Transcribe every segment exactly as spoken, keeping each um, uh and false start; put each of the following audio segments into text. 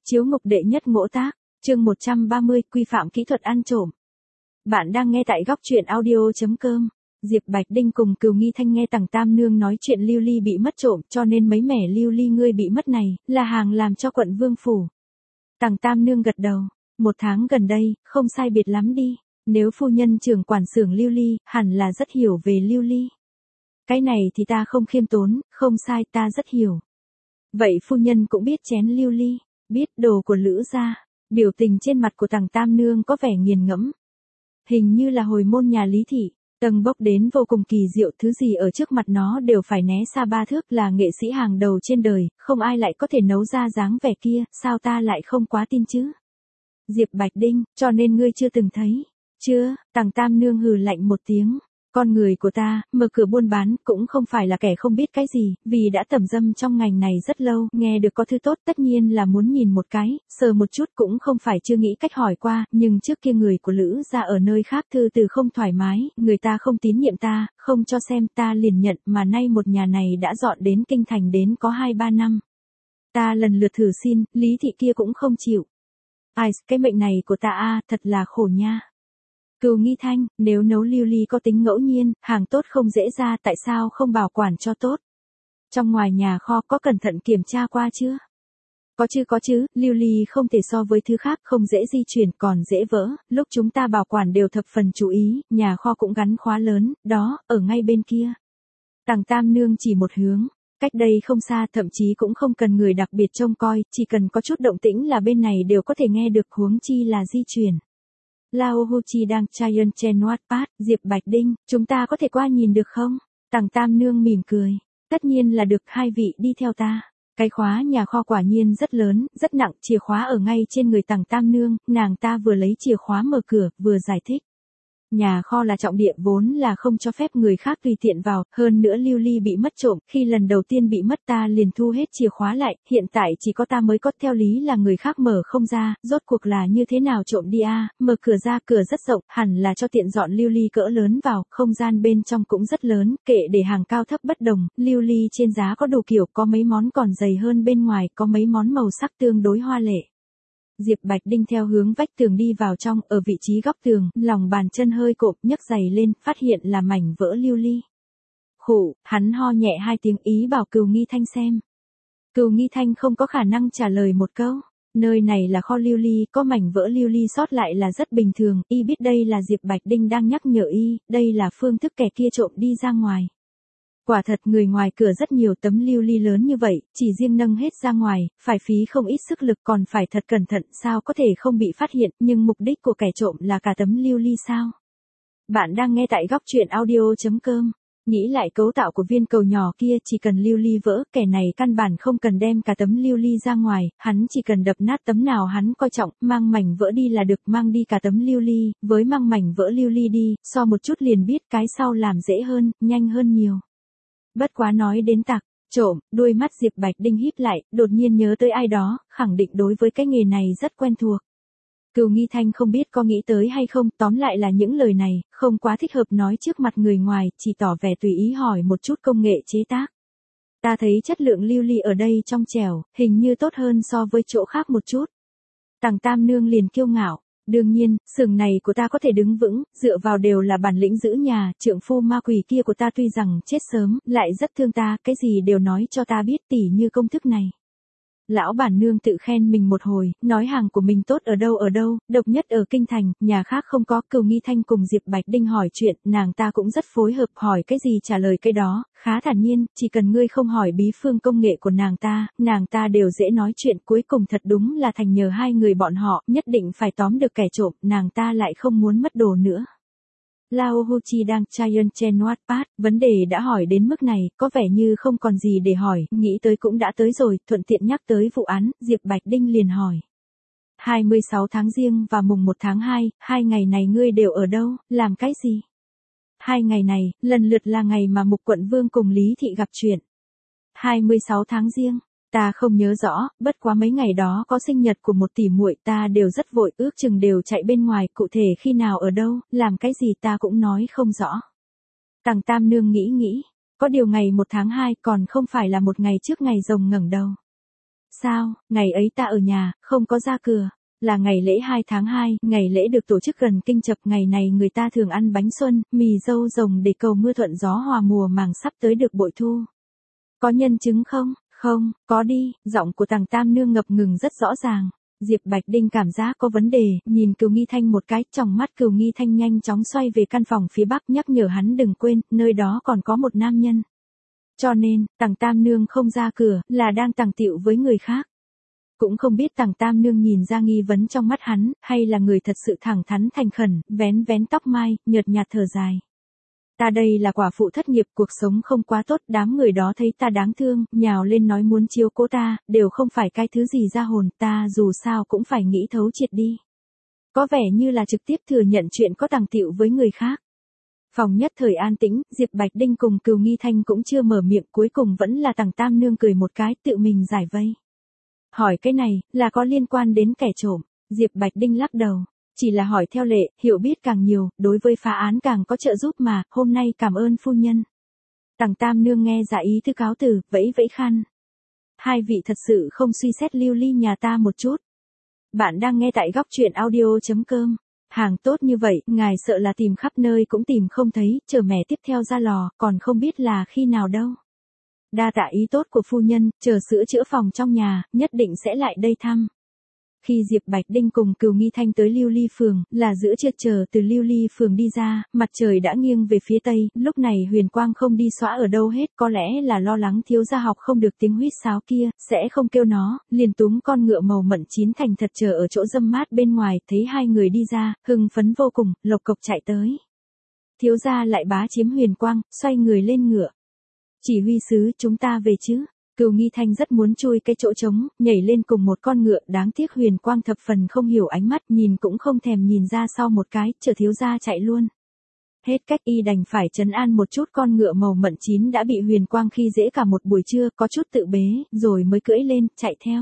Chiếu ngục đệ nhất ngỗ tác, chương một trăm ba mươi, quy phạm kỹ thuật ăn trộm. Bạn đang nghe tại góc truyện audio.com. Diệp Bạch Đinh cùng Cừu Nghi Thanh nghe Tằng Tam Nương nói chuyện lưu ly bị mất trộm, cho nên mấy mẻ lưu ly ngươi bị mất này, là hàng làm cho quận Vương Phủ. Tằng Tam Nương gật đầu, một tháng gần đây, không sai biệt lắm đi, nếu phu nhân trưởng quản xưởng lưu ly, hẳn là rất hiểu về lưu ly. Cái này thì ta không khiêm tốn, không sai, ta rất hiểu. Vậy phu nhân cũng biết chén lưu ly, biết đồ của Lữ gia. Biểu tình trên mặt của Tằng Tam Nương có vẻ nghiền ngẫm. Hình như là hồi môn nhà Lý Thị, tầng bốc đến vô cùng kỳ diệu, thứ gì ở trước mặt nó đều phải né xa ba thước, là nghệ sĩ hàng đầu trên đời, không ai lại có thể nấu ra dáng vẻ kia, sao ta lại không quá tin chứ? Diệp Bạch Đinh, cho nên ngươi chưa từng thấy. Chưa, Tằng Tam Nương hừ lạnh một tiếng. Con người của ta, mở cửa buôn bán, cũng không phải là kẻ không biết cái gì, vì đã tẩm dâm trong ngành này rất lâu, nghe được có thứ tốt tất nhiên là muốn nhìn một cái, sờ một chút cũng không phải chưa nghĩ cách hỏi qua, nhưng trước kia người của Lữ gia ở nơi khác thư từ không thoải mái, người ta không tín nhiệm ta, không cho xem ta liền nhận, mà nay một nhà này đã dọn đến kinh thành đến có hai ba năm. Ta lần lượt thử xin, Lý Thị kia cũng không chịu. Ai, cái mệnh này của ta a thật là khổ nha. Cừu Nghi Thanh, nếu nấu lưu ly có tính ngẫu nhiên, hàng tốt không dễ ra, tại sao không bảo quản cho tốt? Trong ngoài nhà kho có cẩn thận kiểm tra qua chưa? Có chứ có chứ, lưu ly không thể so với thứ khác, không dễ di chuyển, còn dễ vỡ, lúc chúng ta bảo quản đều thập phần chú ý, nhà kho cũng gắn khóa lớn, đó, ở ngay bên kia. Tằng Tam Nương chỉ một hướng, cách đây không xa, thậm chí cũng không cần người đặc biệt trông coi, chỉ cần có chút động tĩnh là bên này đều có thể nghe được, huống chi là di chuyển. Lao Hu Chi đang Chayon Chen Wattpad, Diệp Bạch Đinh, chúng ta có thể qua nhìn được không? Tằng Tam Nương mỉm cười. Tất nhiên là được, hai vị đi theo ta. Cái khóa nhà kho quả nhiên rất lớn, rất nặng, chìa khóa ở ngay trên người Tằng Tam Nương, nàng ta vừa lấy chìa khóa mở cửa, vừa giải thích. Nhà kho là trọng địa, vốn là không cho phép người khác tùy tiện vào, hơn nữa lưu ly bị mất trộm, khi lần đầu tiên bị mất ta liền thu hết chìa khóa lại, hiện tại chỉ có ta mới có, theo lý là người khác mở không ra, rốt cuộc là như thế nào trộm đi a? Mở cửa ra, cửa rất rộng, hẳn là cho tiện dọn lưu ly cỡ lớn vào, không gian bên trong cũng rất lớn, kệ để hàng cao thấp bất đồng, lưu ly trên giá có đủ kiểu, có mấy món còn dày hơn bên ngoài, có mấy món màu sắc tương đối hoa lệ. Diệp Bạch Đinh theo hướng vách tường đi vào trong, ở vị trí góc tường, lòng bàn chân hơi cộp, nhấc giày lên, phát hiện là mảnh vỡ lưu ly. Khụ, hắn ho nhẹ hai tiếng, ý bảo Cừu Nghi Thanh xem. Cừu Nghi Thanh không có khả năng trả lời một câu, nơi này là kho lưu ly, có mảnh vỡ lưu ly sót lại là rất bình thường, y biết đây là Diệp Bạch Đinh đang nhắc nhở y, đây là phương thức kẻ kia trộm đi ra ngoài. Quả thật người ngoài cửa rất nhiều tấm lưu ly lớn như vậy, chỉ riêng nâng hết ra ngoài, phải phí không ít sức lực, còn phải thật cẩn thận, sao có thể không bị phát hiện, nhưng mục đích của kẻ trộm là cả tấm lưu ly sao? Bạn đang nghe tại góc truyện audio.com. Nghĩ lại cấu tạo của viên cầu nhỏ kia, chỉ cần lưu ly vỡ, kẻ này căn bản không cần đem cả tấm lưu ly ra ngoài, hắn chỉ cần đập nát tấm nào hắn coi trọng, mang mảnh vỡ đi là được, mang đi cả tấm lưu ly, với mang mảnh vỡ lưu ly đi, so một chút liền biết cái sau làm dễ hơn, nhanh hơn nhiều. Bất quá nói đến tặc, trộm, đuôi mắt Diệp Bạch Đinh híp lại, đột nhiên nhớ tới ai đó, khẳng định đối với cái nghề này rất quen thuộc. Cừu Nghi Thanh không biết có nghĩ tới hay không, tóm lại là những lời này, không quá thích hợp nói trước mặt người ngoài, chỉ tỏ vẻ tùy ý hỏi một chút công nghệ chế tác. Ta thấy chất lượng lưu ly ở đây trong trẻo, hình như tốt hơn so với chỗ khác một chút. Tằng Tam Nương liền kiêu ngạo. Đương nhiên, xưởng này của ta có thể đứng vững, dựa vào đều là bản lĩnh giữ nhà, trượng phu ma quỷ kia của ta tuy rằng chết sớm, lại rất thương ta, cái gì đều nói cho ta biết, tỉ như công thức này. Lão bản nương tự khen mình một hồi, nói hàng của mình tốt ở đâu ở đâu, độc nhất ở kinh thành, nhà khác không có. Cừu Nghi Thanh cùng Diệp Bạch Đinh hỏi chuyện, nàng ta cũng rất phối hợp, hỏi cái gì trả lời cái đó, khá thản nhiên, chỉ cần ngươi không hỏi bí phương công nghệ của nàng ta, nàng ta đều dễ nói chuyện, cuối cùng thật đúng là thành nhờ hai người bọn họ, nhất định phải tóm được kẻ trộm, nàng ta lại không muốn mất đồ nữa. Lao Hu Chi đang Chayon Chen Wattpad, vấn đề đã hỏi đến mức này, có vẻ như không còn gì để hỏi, nghĩ tới cũng đã tới rồi, thuận tiện nhắc tới vụ án, Diệp Bạch Đinh liền hỏi. hai mươi sáu tháng Giêng và mùng một tháng hai, hai ngày này ngươi đều ở đâu, làm cái gì? Hai ngày này, lần lượt là ngày mà Mục Quận Vương cùng Lý Thị gặp chuyện. hai mươi sáu tháng Giêng, ta không nhớ rõ, bất quá mấy ngày đó có sinh nhật của một tỷ muội, ta đều rất vội, ước chừng đều chạy bên ngoài, cụ thể khi nào ở đâu, làm cái gì ta cũng nói không rõ. Tằng Tam Nương nghĩ nghĩ, có điều ngày một tháng hai còn không phải là một ngày trước ngày rồng ngẩng đầu. Sao, ngày ấy ta ở nhà, không có ra cửa. Là ngày lễ hai tháng hai, ngày lễ được tổ chức gần kinh chập, ngày này người ta thường ăn bánh xuân, mì dâu rồng để cầu mưa thuận gió hòa mùa màng sắp tới được bội thu. Có nhân chứng không? Không, có đi, giọng của Tằng Tam Nương ngập ngừng rất rõ ràng. Diệp Bạch Đinh cảm giác có vấn đề, nhìn Cừu Nghi Thanh một cái, trong mắt Cừu Nghi Thanh nhanh chóng xoay về căn phòng phía bắc nhắc nhở hắn đừng quên, nơi đó còn có một nam nhân. Cho nên, Tằng Tam Nương không ra cửa, là đang tàng tiệu với người khác. Cũng không biết Tằng Tam Nương nhìn ra nghi vấn trong mắt hắn, hay là người thật sự thẳng thắn thành khẩn, vén vén tóc mai, nhợt nhạt thở dài. Ta đây là quả phụ thất nghiệp, cuộc sống không quá tốt, đám người đó thấy ta đáng thương, nhào lên nói muốn chiếu cố ta, đều không phải cái thứ gì ra hồn, ta dù sao cũng phải nghĩ thấu triệt đi. Có vẻ như là trực tiếp thừa nhận chuyện có tàng tiệu với người khác. Phòng nhất thời an tĩnh, Diệp Bạch Đinh cùng Cừu Nghi Thanh cũng chưa mở miệng, cuối cùng vẫn là Tằng Tam Nương cười một cái, tự mình giải vây. Hỏi cái này, là có liên quan đến kẻ trộm, Diệp Bạch Đinh lắc đầu. Chỉ là hỏi theo lệ, hiểu biết càng nhiều, đối với phá án càng có trợ giúp mà, hôm nay cảm ơn phu nhân. Tằng Tam Nương nghe dạ ý thư cáo từ, vẫy vẫy khăn. Hai vị thật sự không suy xét lưu ly nhà ta một chút. Bạn đang nghe tại góc truyện audio.com. Hàng tốt như vậy, ngài sợ là tìm khắp nơi cũng tìm không thấy, chờ mẻ tiếp theo ra lò, còn không biết là khi nào đâu. Đa tạ ý tốt của phu nhân, chờ sữa chữa phòng trong nhà, nhất định sẽ lại đây thăm. Khi Diệp Bạch Đinh cùng Cừu Nghi Thanh tới Lưu Ly Phường, là giữa trưa chờ từ Lưu Ly Phường đi ra, mặt trời đã nghiêng về phía tây, lúc này Huyền Quang không đi xóa ở đâu hết, có lẽ là lo lắng thiếu gia học không được tiếng huýt sáo kia, sẽ không kêu nó, liền túm con ngựa màu mận chín thành thật chờ ở chỗ râm mát bên ngoài, thấy hai người đi ra, hưng phấn vô cùng, lộc cộc chạy tới. Thiếu gia lại bá chiếm Huyền Quang, xoay người lên ngựa. Chỉ huy sứ, chúng ta về chứ? Cừu Nghi Thanh rất muốn chui cái chỗ trống, nhảy lên cùng một con ngựa, đáng tiếc Huyền Quang thập phần không hiểu ánh mắt, nhìn cũng không thèm nhìn ra sau một cái, chờ thiếu gia chạy luôn. Hết cách y đành phải trấn an một chút con ngựa màu mận chín đã bị Huyền Quang khi dễ cả một buổi trưa, có chút tự bế, rồi mới cưỡi lên, chạy theo.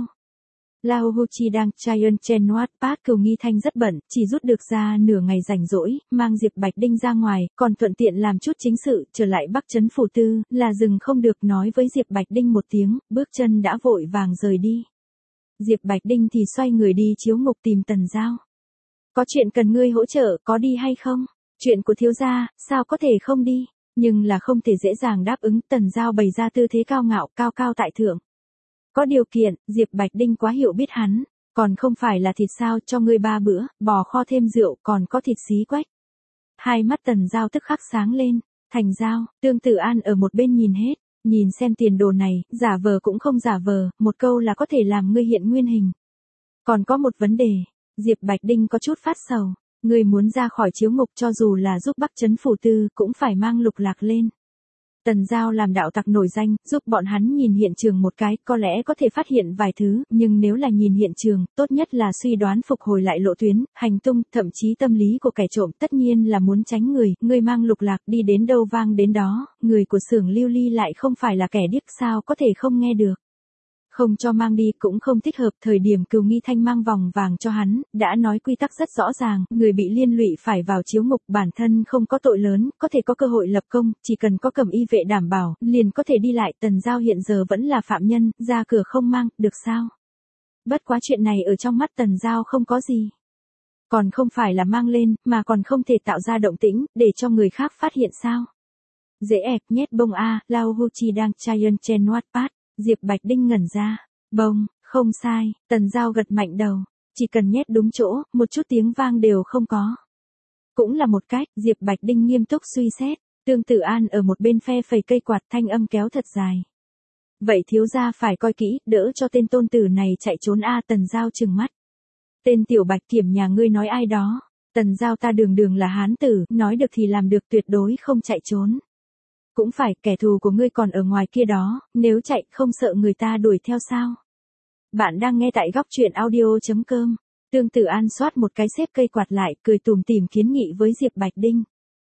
Lao Hochi đang Giant Chenwat Park. Cừu Nghi Thanh rất bận, chỉ rút được ra nửa ngày rảnh rỗi, mang Diệp Bạch Đinh ra ngoài, còn thuận tiện làm chút chính sự, trở lại Bắc Trấn Phủ Tư, là dừng không được nói với Diệp Bạch Đinh một tiếng, bước chân đã vội vàng rời đi. Diệp Bạch Đinh thì xoay người đi chiếu ngục tìm Tần Giao. Có chuyện cần ngươi hỗ trợ, có đi hay không? Chuyện của thiếu gia, sao có thể không đi? Nhưng là không thể dễ dàng đáp ứng, Tần Giao bày ra tư thế cao ngạo, cao cao tại thượng. Có điều kiện, Diệp Bạch Đinh quá hiểu biết hắn, còn không phải là thịt sao, cho ngươi ba bữa, bò kho thêm rượu, còn có thịt xí quách. Hai mắt Tần Giao tức khắc sáng lên, Thành Giao, Tương Tử An ở một bên nhìn hết, nhìn xem tiền đồ này, giả vờ cũng không giả vờ, một câu là có thể làm ngươi hiện nguyên hình. Còn có một vấn đề, Diệp Bạch Đinh có chút phát sầu, ngươi muốn ra khỏi chiếu ngục cho dù là giúp Bắc Trấn Phủ Tư cũng phải mang lục lạc lên. Tần Giao làm đạo tặc nổi danh, giúp bọn hắn nhìn hiện trường một cái, có lẽ có thể phát hiện vài thứ, nhưng nếu là nhìn hiện trường, tốt nhất là suy đoán phục hồi lại lộ tuyến, hành tung, thậm chí tâm lý của kẻ trộm, tất nhiên là muốn tránh người, người mang lục lạc đi đến đâu vang đến đó, người của xưởng Lưu Ly lại không phải là kẻ điếc sao có thể không nghe được. Không cho mang đi cũng không thích hợp, thời điểm Cừu Nghi Thanh mang vòng vàng cho hắn, đã nói quy tắc rất rõ ràng, người bị liên lụy phải vào chiếu ngục, bản thân không có tội lớn, có thể có cơ hội lập công, chỉ cần có cẩm y vệ đảm bảo, liền có thể đi lại. Tần Giao hiện giờ vẫn là phạm nhân, ra cửa không mang, được sao? Bất quá chuyện này ở trong mắt Tần Giao không có gì. Còn không phải là mang lên, mà còn không thể tạo ra động tĩnh, để cho người khác phát hiện sao? Dễ ẹp nhét bông a, Lao Hochi đang Giant Chenwat Park. Diệp Bạch Đinh ngẩn ra, bông, không sai, Tần Giao gật mạnh đầu, chỉ cần nhét đúng chỗ, một chút tiếng vang đều không có. Cũng là một cách, Diệp Bạch Đinh nghiêm túc suy xét, Tương Tử An ở một bên phe phẩy cây quạt, thanh âm kéo thật dài. Vậy thiếu gia phải coi kỹ, đỡ cho tên tôn tử này chạy trốn a. Tần Giao trừng mắt. Tên tiểu Bạch Kiểm nhà ngươi nói ai đó? Tần Giao ta đường đường là hán tử, nói được thì làm được, tuyệt đối không chạy trốn. Cũng phải, kẻ thù của ngươi còn ở ngoài kia đó, nếu chạy không sợ người ta đuổi theo sao? Bạn đang nghe tại góc truyện audio.com. Tương Tử An xoát một cái xếp cây quạt lại, cười tủm tỉm kiến nghị với Diệp Bạch Đinh.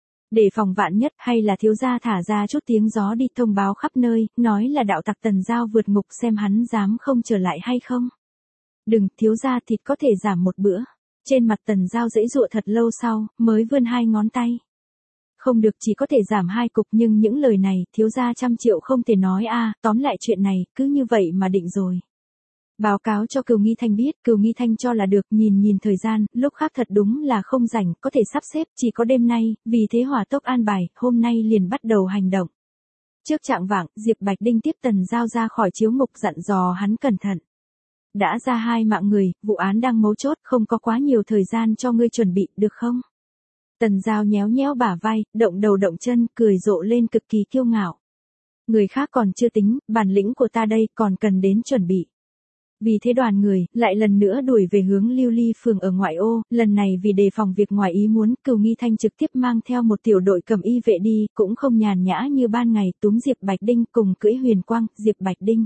Để phòng vạn nhất, hay là thiếu gia thả ra chút tiếng gió đi thông báo khắp nơi, nói là đạo tặc Tần Giao vượt ngục xem hắn dám không trở lại hay không. Đừng, thiếu gia thịt có thể giảm một bữa. Trên mặt Tần Giao giãy giụa thật lâu sau, mới vươn hai ngón tay. Không được, chỉ có thể giảm hai cục, nhưng những lời này, thiếu gia trăm triệu không thể nói a. Tóm lại chuyện này, cứ như vậy mà định rồi. Báo cáo cho Cừu Nghi Thanh biết, Cừu Nghi Thanh cho là được, nhìn nhìn thời gian, lúc khác thật đúng là không rảnh, có thể sắp xếp, chỉ có đêm nay, vì thế hỏa tốc an bài, hôm nay liền bắt đầu hành động. Trước trạng vạng, Diệp Bạch Đinh tiếp Tần Giao ra khỏi chiếu ngục dặn dò hắn cẩn thận. Đã ra hai mạng người, vụ án đang mấu chốt, không có quá nhiều thời gian cho ngươi chuẩn bị, được không? Tần Giao nhéo nhéo bả vai, động đầu động chân, cười rộ lên cực kỳ kiêu ngạo. Người khác còn chưa tính, bản lĩnh của ta đây còn cần đến chuẩn bị. Vì thế đoàn người, lại lần nữa đuổi về hướng Lưu Ly phường ở ngoại ô, lần này vì đề phòng việc ngoài ý muốn, Cừu Nghi Thanh trực tiếp mang theo một tiểu đội cầm y vệ đi, cũng không nhàn nhã như ban ngày, túm Diệp Bạch Đinh cùng cưỡi huyền quang, Diệp Bạch Đinh.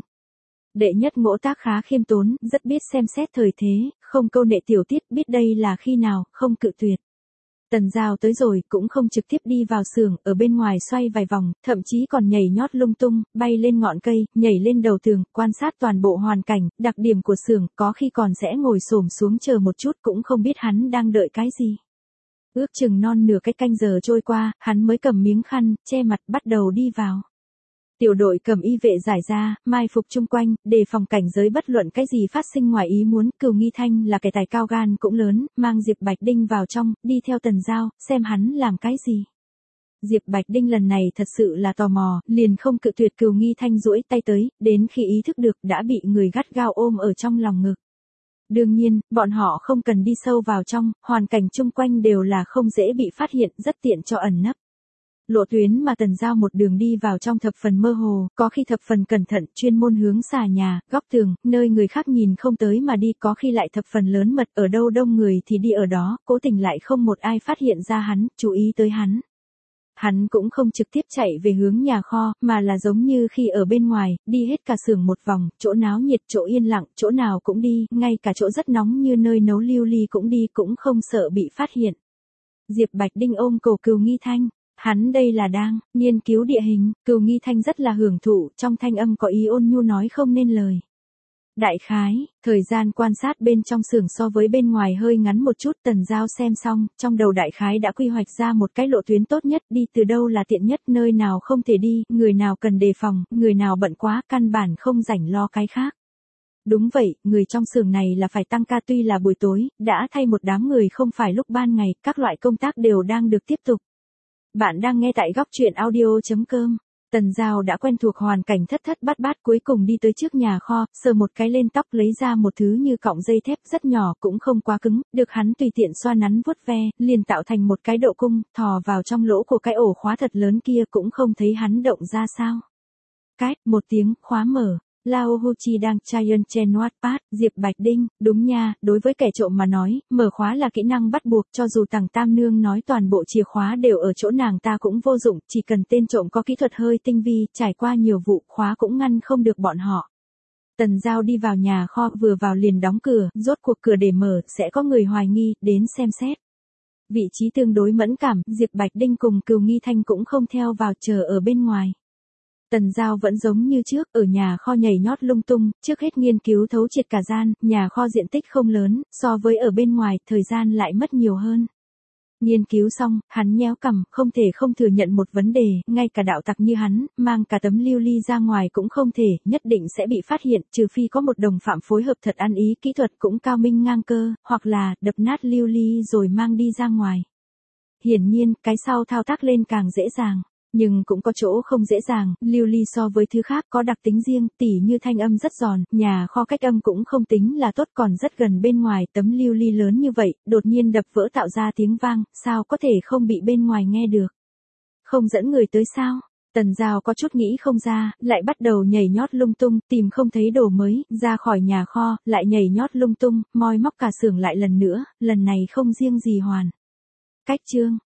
Đệ nhất ngỗ tác khá khiêm tốn, rất biết xem xét thời thế, không câu nệ tiểu tiết, biết đây là khi nào, không cự tuyệt. Tần Giao tới rồi, cũng không trực tiếp đi vào xưởng, ở bên ngoài xoay vài vòng, thậm chí còn nhảy nhót lung tung, bay lên ngọn cây, nhảy lên đầu tường, quan sát toàn bộ hoàn cảnh, đặc điểm của xưởng, có khi còn sẽ ngồi xổm xuống chờ một chút, cũng không biết hắn đang đợi cái gì. Ước chừng non nửa cái canh giờ trôi qua, hắn mới cầm miếng khăn, che mặt, bắt đầu đi vào. Tiểu đội cầm y vệ giải ra, mai phục chung quanh, đề phòng cảnh giới bất luận cái gì phát sinh ngoài ý muốn. Cừu Nghi Thanh là kẻ tài cao gan cũng lớn, mang Diệp Bạch Đinh vào trong, đi theo Tần Giao, xem hắn làm cái gì. Diệp Bạch Đinh lần này thật sự là tò mò, liền không cự tuyệt. Cừu Nghi Thanh duỗi tay tới, đến khi ý thức được đã bị người gắt gao ôm ở trong lòng ngực. Đương nhiên, bọn họ không cần đi sâu vào trong, hoàn cảnh chung quanh đều là không dễ bị phát hiện, rất tiện cho ẩn nấp. Lộ tuyến mà Tần Giao một đường đi vào trong thập phần mơ hồ, có khi thập phần cẩn thận, chuyên môn hướng xà nhà, góc tường, nơi người khác nhìn không tới mà đi, có khi lại thập phần lớn mật, ở đâu đông người thì đi ở đó, cố tình lại không một ai phát hiện ra hắn, chú ý tới hắn. Hắn cũng không trực tiếp chạy về hướng nhà kho, mà là giống như khi ở bên ngoài, đi hết cả xưởng một vòng, chỗ náo nhiệt, chỗ yên lặng, chỗ nào cũng đi, ngay cả chỗ rất nóng như nơi nấu lưu ly cũng đi, cũng không sợ bị phát hiện. Diệp Bạch Đinh ôm cổ Cừu Nghi Thanh. Hắn đây là đang nghiên cứu địa hình. Cừu Nghi Thanh rất là hưởng thụ, trong thanh âm có ý ôn nhu nói không nên lời. Đại khái, thời gian quan sát bên trong xưởng so với bên ngoài hơi ngắn một chút. Tần Giao xem xong, trong đầu đại khái đã quy hoạch ra một cái lộ tuyến tốt nhất, đi từ đâu là tiện nhất, nơi nào không thể đi, người nào cần đề phòng, người nào bận quá, căn bản không rảnh lo cái khác. Đúng vậy, người trong xưởng này là phải tăng ca, tuy là buổi tối, đã thay một đám người không phải lúc ban ngày, các loại công tác đều đang được tiếp tục. Bạn đang nghe tại góc truyện audio chấm com. Tần Giao đã quen thuộc hoàn cảnh thất thất bát bát, cuối cùng đi tới trước nhà kho, sờ một cái lên tóc, lấy ra một thứ như cọng dây thép rất nhỏ, cũng không quá cứng, được hắn tùy tiện xoa nắn vuốt ve, liền tạo thành một cái độ cung, thò vào trong lỗ của cái ổ khóa thật lớn kia, cũng không thấy hắn động ra sao. Cái, một tiếng, khóa mở. Lao Huchi đang Giant trên Wattpad, Diệp Bạch Đinh, đúng nha, đối với kẻ trộm mà nói, mở khóa là kỹ năng bắt buộc, cho dù Tằng Tam Nương nói toàn bộ chìa khóa đều ở chỗ nàng ta cũng vô dụng, chỉ cần tên trộm có kỹ thuật hơi tinh vi, trải qua nhiều vụ, khóa cũng ngăn không được bọn họ. Tần Giao đi vào nhà kho, vừa vào liền đóng cửa, rốt cuộc cửa để mở, sẽ có người hoài nghi, đến xem xét. Vị trí tương đối mẫn cảm, Diệp Bạch Đinh cùng Cừu Nghi Thanh cũng không theo vào, chờ ở bên ngoài. Tần Giao vẫn giống như trước, ở nhà kho nhảy nhót lung tung, trước hết nghiên cứu thấu triệt cả gian, nhà kho diện tích không lớn, so với ở bên ngoài, thời gian lại mất nhiều hơn. Nghiên cứu xong, hắn nhéo cằm, không thể không thừa nhận một vấn đề, ngay cả đạo tặc như hắn, mang cả tấm lưu ly ra ngoài cũng không thể, nhất định sẽ bị phát hiện, trừ phi có một đồng phạm phối hợp thật ăn ý, kỹ thuật cũng cao minh ngang cơ, hoặc là, đập nát lưu ly rồi mang đi ra ngoài. Hiển nhiên, cái sau thao tác lên càng dễ dàng. Nhưng cũng có chỗ không dễ dàng, lưu ly so với thứ khác có đặc tính riêng, tỉ như thanh âm rất giòn, nhà kho cách âm cũng không tính là tốt, còn rất gần bên ngoài, tấm lưu ly lớn như vậy, đột nhiên đập vỡ tạo ra tiếng vang, sao có thể không bị bên ngoài nghe được. Không dẫn người tới sao? Tần Giao có chút nghĩ không ra, lại bắt đầu nhảy nhót lung tung, tìm không thấy đồ mới, ra khỏi nhà kho, lại nhảy nhót lung tung, moi móc cả xưởng lại lần nữa, lần này không riêng gì hoàn. Cách chương.